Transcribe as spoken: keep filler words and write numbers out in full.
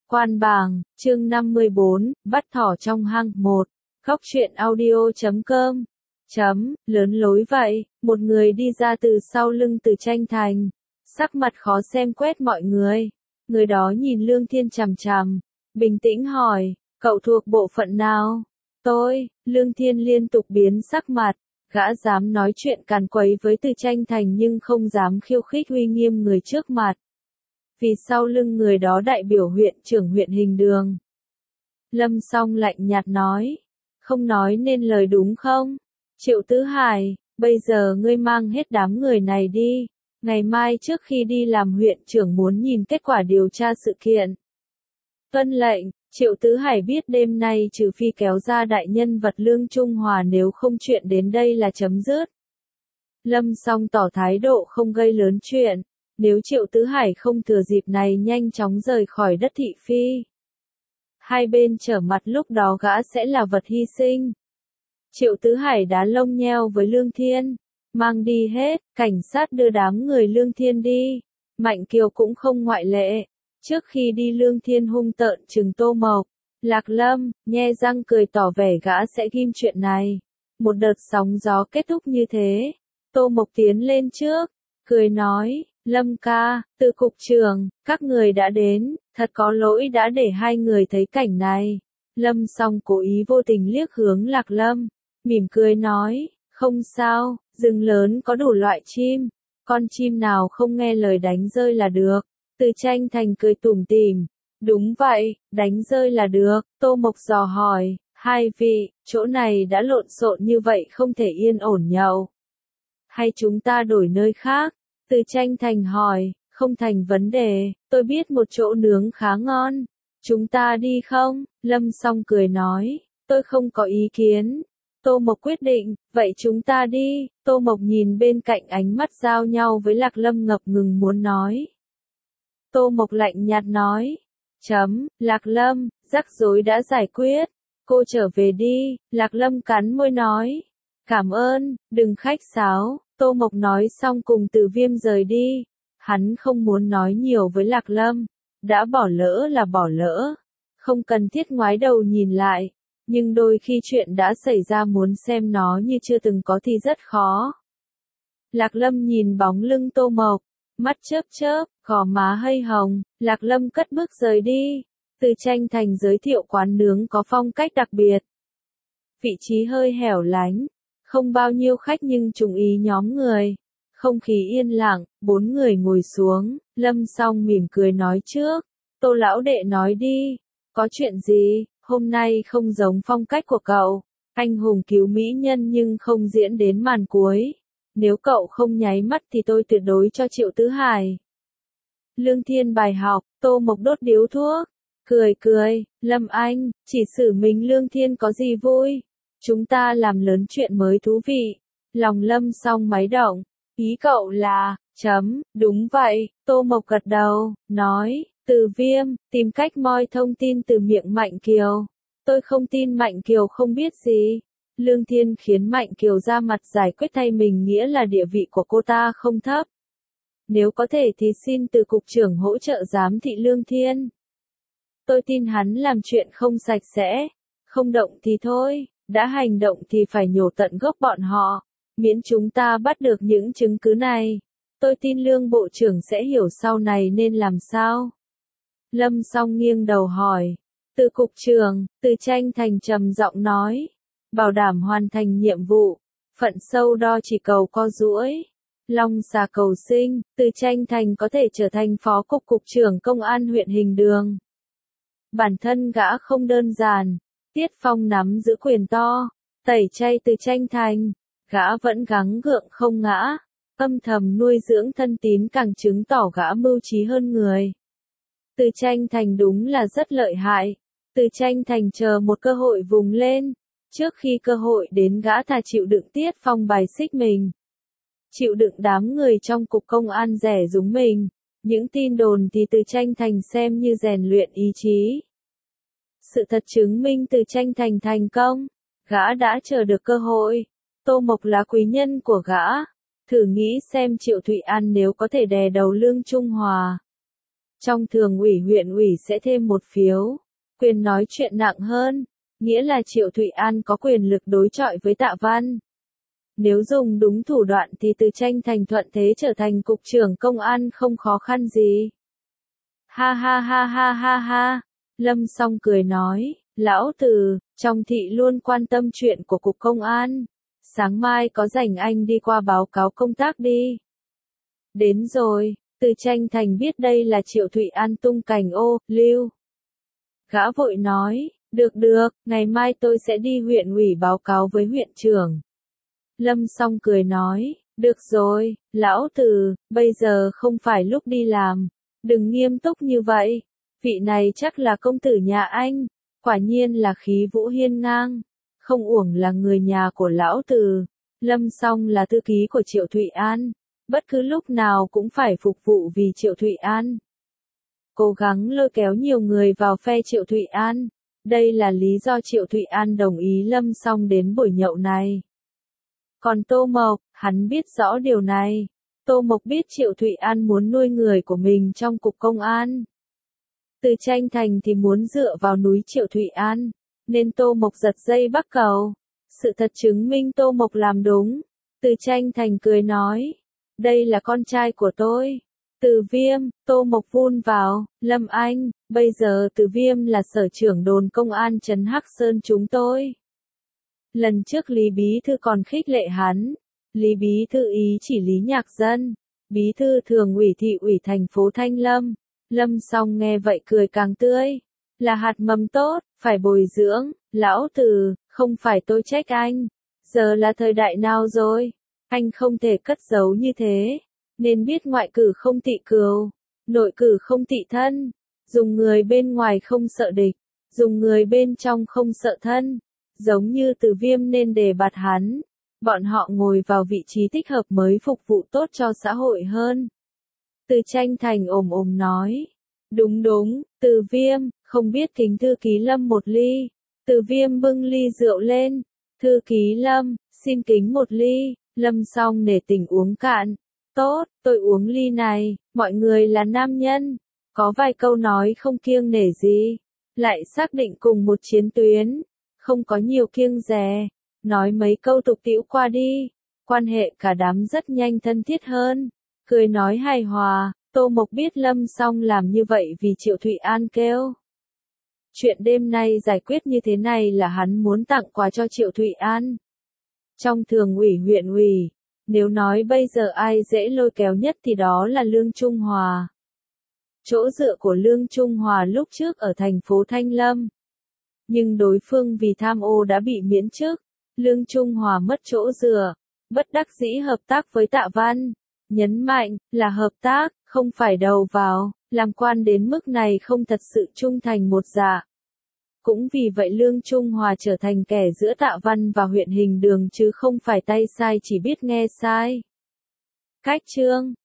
Quan bảng, chương năm mươi bốn, bắt thỏ trong hang một. Góc truyện audio chấm com. Chấm, lớn lối vậy, một người đi ra từ sau lưng Từ Tranh Thành. Sắc mặt khó xem quét mọi người. Người đó nhìn Lương Thiên chằm chằm. Bình tĩnh hỏi, cậu thuộc bộ phận nào? Tôi, Lương Thiên liên tục biến sắc mặt. Gã dám nói chuyện càn quấy với Từ Tranh Thành nhưng không dám khiêu khích uy nghiêm người trước mặt. Vì sau lưng người đó đại biểu huyện trưởng huyện Hình Đường. Lâm Song lạnh nhạt nói. Không nói nên lời đúng không? Triệu Tứ Hải, bây giờ ngươi mang hết đám người này đi. Ngày mai trước khi đi làm huyện trưởng muốn nhìn kết quả điều tra sự kiện. Tuân lệnh, Triệu Tứ Hải biết đêm nay trừ phi kéo ra đại nhân vật Lương Trung Hòa, nếu không chuyện đến đây là chấm dứt. Lâm Song tỏ thái độ không gây lớn chuyện. Nếu Triệu Tứ Hải không thừa dịp này nhanh chóng rời khỏi đất thị phi, hai bên trở mặt lúc đó gã sẽ là vật hy sinh. Triệu Tứ Hải đá lông nheo với Lương Thiên, mang đi hết, cảnh sát đưa đám người Lương Thiên đi, Mạnh Kiều cũng không ngoại lệ. Trước khi đi Lương Thiên hung tợn trừng Tô Mộc, Lạc Lâm, nhe răng cười tỏ vẻ gã sẽ ghim chuyện này. Một đợt sóng gió kết thúc như thế. Tô Mộc tiến lên trước, cười nói, Lâm ca, Từ cục trưởng, các người đã đến, thật có lỗi đã để hai người thấy cảnh này. Lâm Song cố ý vô tình liếc hướng Lạc Lâm, mỉm cười nói, không sao, rừng lớn có đủ loại chim, con chim nào không nghe lời đánh rơi là được. Từ Tranh Thành cười tủm tỉm, đúng vậy, đánh rơi là được. Tô Mộc dò hỏi, hai vị, chỗ này đã lộn xộn như vậy không thể yên ổn nhậu. Hay chúng ta đổi nơi khác? Từ Tranh Thành hỏi, không thành vấn đề, tôi biết một chỗ nướng khá ngon. Chúng ta đi không? Lâm Song cười nói, tôi không có ý kiến. Tô Mộc quyết định, vậy chúng ta đi. Tô Mộc nhìn bên cạnh, ánh mắt giao nhau với Lạc Lâm ngập ngừng muốn nói. Tô Mộc lạnh nhạt nói, chấm, Lạc Lâm, rắc rối đã giải quyết. Cô trở về đi. Lạc Lâm cắn môi nói, cảm ơn, đừng khách sáo. Tô Mộc nói xong cùng Từ Viêm rời đi. Hắn không muốn nói nhiều với Lạc Lâm. Đã bỏ lỡ là bỏ lỡ. Không cần thiết ngoái đầu nhìn lại. Nhưng đôi khi chuyện đã xảy ra muốn xem nó như chưa từng có thì rất khó. Lạc Lâm nhìn bóng lưng Tô Mộc. Mắt chớp chớp, gò má hơi hồng. Lạc Lâm cất bước rời đi. Từ Tranh Thành giới thiệu quán nướng có phong cách đặc biệt. Vị trí hơi hẻo lánh. Không bao nhiêu khách nhưng trùng ý nhóm người. Không khí yên lặng, bốn người ngồi xuống, Lâm Song mỉm cười nói trước. Tô lão đệ nói đi, có chuyện gì, hôm nay không giống phong cách của cậu. Anh hùng cứu mỹ nhân nhưng không diễn đến màn cuối. Nếu cậu không nháy mắt thì tôi tuyệt đối cho Triệu Tứ Hải. Lương Thiên bài học, Tô Mộc đốt điếu thuốc. Cười cười, Lâm anh, chỉ xử mình Lương Thiên có gì vui. Chúng ta làm lớn chuyện mới thú vị. Lòng Lâm Song máy động. Ý cậu là, chấm, đúng vậy. Tô Mộc gật đầu, nói, Từ Viêm, tìm cách moi thông tin từ miệng Mạnh Kiều. Tôi không tin Mạnh Kiều không biết gì. Lương Thiên khiến Mạnh Kiều ra mặt giải quyết thay mình, nghĩa là địa vị của cô ta không thấp. Nếu có thể thì xin Từ cục trưởng hỗ trợ giám thị Lương Thiên. Tôi tin hắn làm chuyện không sạch sẽ. Không động thì thôi, đã hành động thì phải nhổ tận gốc bọn họ. Miễn chúng ta bắt được những chứng cứ này. Tôi tin Lương Bộ trưởng sẽ hiểu sau này nên làm sao. Lâm Song nghiêng đầu hỏi. Từ cục trưởng, Từ Tranh Thành trầm giọng nói. Bảo đảm hoàn thành nhiệm vụ. Phận sâu đo chỉ cầu co duỗi. Long xà cầu sinh, Từ Tranh Thành có thể trở thành phó cục cục trưởng công an huyện Hình Đường. Bản thân gã không đơn giản. Tiết Phong nắm giữ quyền to. Tẩy chay Từ Tranh Thành. Gã vẫn gắng gượng không ngã, âm thầm nuôi dưỡng thân tín càng chứng tỏ gã mưu trí hơn người. Từ Tranh Thành đúng là rất lợi hại. Từ Tranh Thành chờ một cơ hội vùng lên. Trước khi cơ hội đến gã thà chịu đựng Tiết Phong bài xích mình. Chịu đựng đám người trong cục công an rẻ rúng mình. Những tin đồn thì Từ Tranh Thành xem như rèn luyện ý chí. Sự thật chứng minh Từ Tranh Thành thành công. Gã đã chờ được cơ hội. Tô Mộc là quý nhân của gã. Thử nghĩ xem Triệu Thụy An nếu có thể đè đầu Lương Trung Hòa. Trong thường ủy huyện ủy sẽ thêm một phiếu. Quyền nói chuyện nặng hơn, nghĩa là Triệu Thụy An có quyền lực đối chọi với Tạ Văn. Nếu dùng đúng thủ đoạn thì Từ Tranh Thành thuận thế trở thành cục trưởng công an không khó khăn gì. Ha ha ha ha ha ha. Lâm Song cười nói, lão Từ, trong thị luôn quan tâm chuyện của cục công an. Sáng mai có rảnh anh đi qua báo cáo công tác đi. Đến rồi, Từ Tranh Thành biết đây là Triệu Thụy An tung cành ô, lưu. Gã vội nói, được được, ngày mai tôi sẽ đi huyện ủy báo cáo với huyện trưởng. Lâm Song cười nói, được rồi, lão Từ, bây giờ không phải lúc đi làm, đừng nghiêm túc như vậy. Vị này chắc là công tử nhà anh, quả nhiên là khí vũ hiên ngang, không uổng là người nhà của lão Từ. Lâm Song là thư ký của Triệu Thụy An, bất cứ lúc nào cũng phải phục vụ vì Triệu Thụy An. Cố gắng lôi kéo nhiều người vào phe Triệu Thụy An, đây là lý do Triệu Thụy An đồng ý Lâm Song đến buổi nhậu này. Còn Tô Mộc, hắn biết rõ điều này. Tô Mộc biết Triệu Thụy An muốn nuôi người của mình trong cục công an. Từ Tranh Thành thì muốn dựa vào núi Triệu Thụy An, nên Tô Mộc giật dây bắc cầu. Sự thật chứng minh Tô Mộc làm đúng. Từ Tranh Thành cười nói, đây là con trai của tôi. Từ Viêm, Tô Mộc vun vào, Lâm Anh, bây giờ Từ Viêm là sở trưởng đồn công an trấn Hắc Sơn chúng tôi. Lần trước Lý Bí Thư còn khích lệ hắn. Lý Bí Thư ý chỉ Lý Nhạc Dân, Bí Thư thường ủy thị ủy thành phố Thanh Lâm. Lâm Song nghe vậy cười càng tươi. Là hạt mầm tốt, phải bồi dưỡng. Lão Từ, không phải tôi trách anh. Giờ là thời đại nào rồi? Anh không thể cất giấu như thế. Nên biết ngoại cử không tị cừu, nội cử không tị thân. Dùng người bên ngoài không sợ địch, dùng người bên trong không sợ thân. Giống như Từ Viêm nên đề bạt hắn. Bọn họ ngồi vào vị trí thích hợp mới phục vụ tốt cho xã hội hơn. Từ Tranh Thành ồm ồm nói. Đúng đúng, Từ Viêm, không biết kính thư ký Lâm một ly. Từ Viêm bưng ly rượu lên. Thư ký Lâm, xin kính một ly. Lâm Song nể tình uống cạn. Tốt, tôi uống ly này, mọi người là nam nhân. Có vài câu nói không kiêng nể gì. Lại xác định cùng một chiến tuyến. Không có nhiều kiêng dè. Nói mấy câu tục tĩu qua đi. Quan hệ cả đám rất nhanh thân thiết hơn. Cười nói hài hòa. Tô Mộc biết Lâm Song làm như vậy vì Triệu Thụy An kêu. Chuyện đêm nay giải quyết như thế này là hắn muốn tặng quà cho Triệu Thụy An. Trong thường ủy huyện ủy, nếu nói bây giờ ai dễ lôi kéo nhất thì đó là Lương Trung Hòa. Chỗ dựa của Lương Trung Hòa lúc trước ở thành phố Thanh Lâm. Nhưng đối phương vì tham ô đã bị miễn chức. Lương Trung Hòa mất chỗ dựa, bất đắc dĩ hợp tác với Tạ Văn. Nhấn mạnh là hợp tác, không phải đầu vào, làm quan đến mức này không thật sự trung thành một dạ. Cũng vì vậy Lương Trung Hòa trở thành kẻ giữa Tạ Văn và huyện Hình Đường chứ không phải tay sai chỉ biết nghe sai. Cách chương